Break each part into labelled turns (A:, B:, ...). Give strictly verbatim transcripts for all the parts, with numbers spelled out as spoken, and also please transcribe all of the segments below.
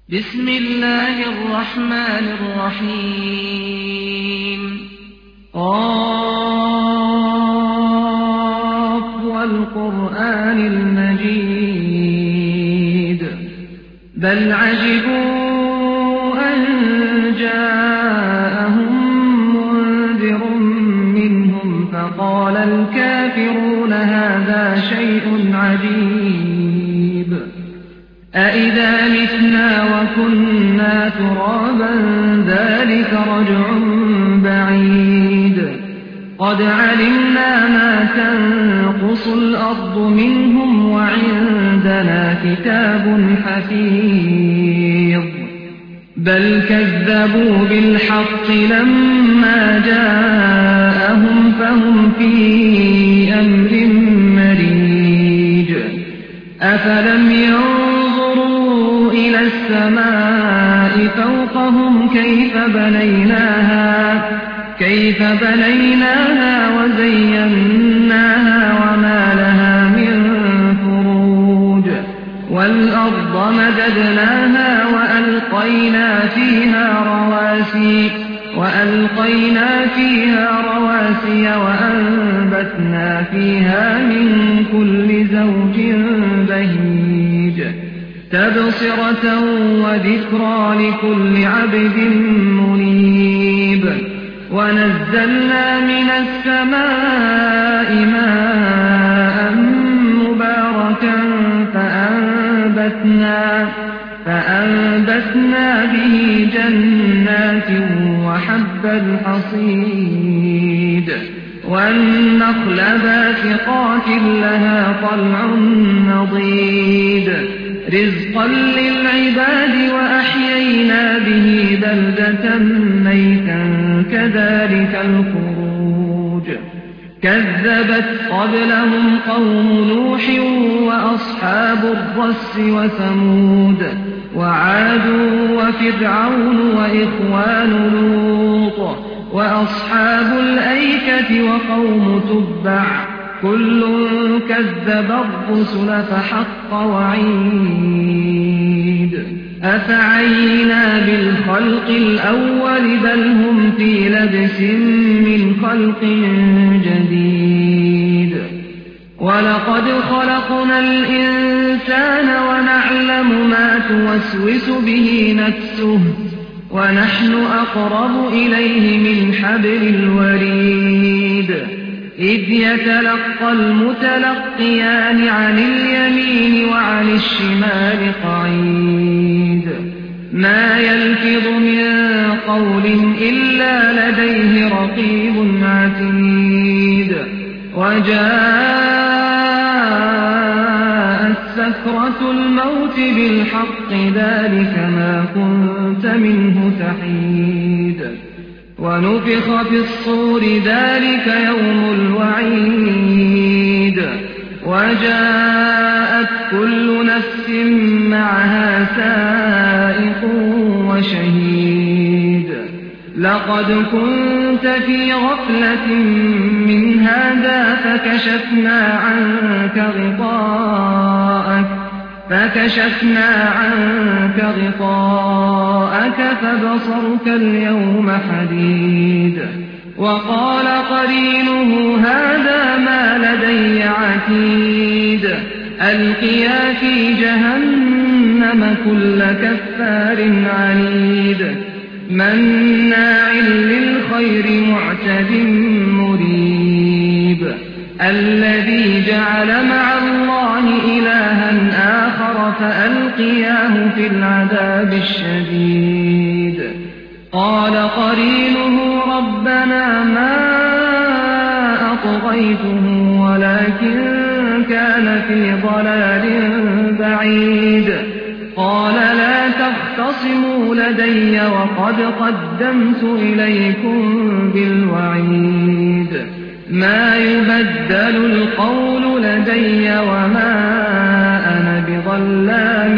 A: بسم الله الرحمن الرحيم قاف والقرآن المجيد بل عجبوا أن جاءهم منذر منهم فقال الكافرون هذا شيء عجيب أإذا متنا وكنا ترابا ذلك رجع بعيد قد علمنا ما تنقص الأرض منهم وعندنا كتاب حفيظ بل كذبوا بالحق لما جاءهم فهم في أمر مريج أفلم ينظروا إلى السماء فوقهم كيف بنيناها كيف بنيناها وزيناها وما لها من فروج والأرض مددناها وألقينا فيها رواسي وألقينا فيها رواسي وأنبتنا فيها من كل زوج بهيج تبصرة وذكرى لكل عبد منيب ونزلنا من السماء ماء مباركا فأنبتنا فأنبتنا به جنات وحب الحصيد والنخل باسقات لها طلع نضيد رزقا للعباد وأحيينا به بلدة ميتا كذلك الخروج كذبت قبلهم قوم نوح وأصحاب الرس وثمود وعاد وفرعون وإخوان لوط وأصحاب الأيكة وقوم تبع كل كذب الرسل فحق وعيد أفعينا بالخلق الأول بل هم في لبس من خلق جديد ولقد خلقنا الإنسان ونعلم ما توسوس به نفسه ونحن أقرب إليه من حبل الوريد إذ يتلقى المتلقيان عن اليمين وعن الشمال قعيد ما يلفظ من قول إلا لديه رقيب عتيد وجاءت سكرة الموت بالحق ذلك ما كنت منه تحيد ونفخ في الصور ذلك يوم الوعيد وجاءت كل نفس معها سائق وشهيد لقد كنت في غفلة من هذا فكشفنا عنك غطاءك فكشفنا عنك غطاءك فبصرك اليوم حديد وقال قرينه هذا ما لدي عتيد ألقيا في جهنم كل كفار عنيد مناع للخير معتد مريب الذي جعل مع الله إلها آخر فألقياه في العذاب الشديد قال قرينه ربنا ما أطغيته ولكن كان في ضلال بعيد قال لا تختصموا لدي وقد قدمت إليكم بالوعيد ما يبدل القول لدي وما أنا بظلام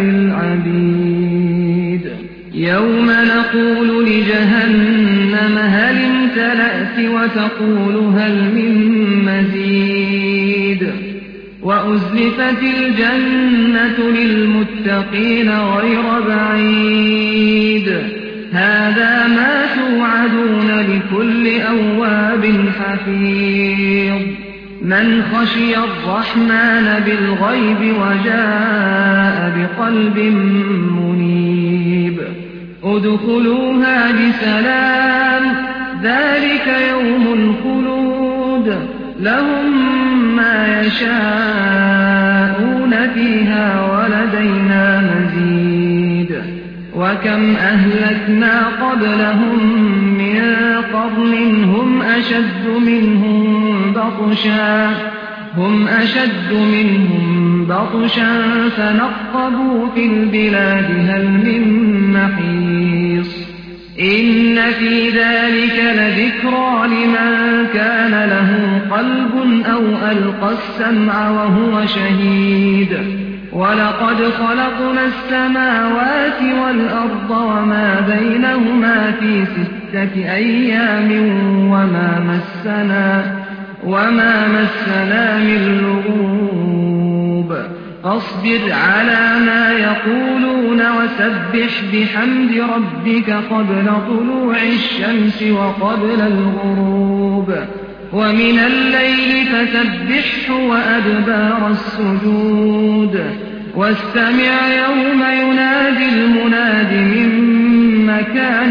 A: للعبيد يوم نقول لجهنم هل امتلأت وتقول هل من مزيد وأزلفت الجنة للمتقين غير بعيد هذا ما توعدون لكل أواب حفيظ من خشي الرحمن بالغيب وجاء بقلب منيب ادخلوها بسلام ذلك يوم الخلود لهم ما يشاءون فيها ولدينا مزيد وكم أهلكنا قبلهم من قرن هم أشد منهم بطشا هم أشد منهم بطشا فنقبوا في البلاد هل من محيص إن في ذلك لذكرى لمن كان له قلب أو ألقى السمع وهو شهيد ولقد خلقنا السماوات والأرض وما بينهما في ستة أيام وما مسنا وما مسنا من لغوب فاصبر على ما يقولون وسبح بحمد ربك قبل طلوع الشمس وقبل الغروب ومن الليل فسبحه وأدبار السجود واستمع يوم ينادي المناد من مكان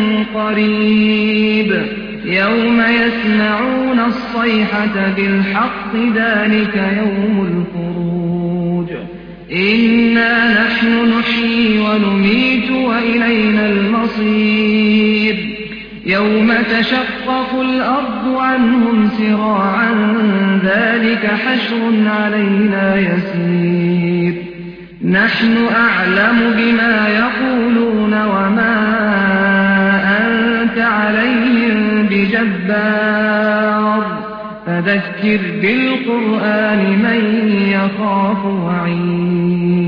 A: قريب يوم يسمعون الصيحة بالحق ذلك يوم الخروج إنا نحن نحيي ونميت وإلينا المصير يوم تشقق الأرض عنهم سراعا ذلك حشر علينا يسير نحن أعلم بما يقولون وما أنت عليهم بجبار فذكر بالقرآن من يخاف وعيد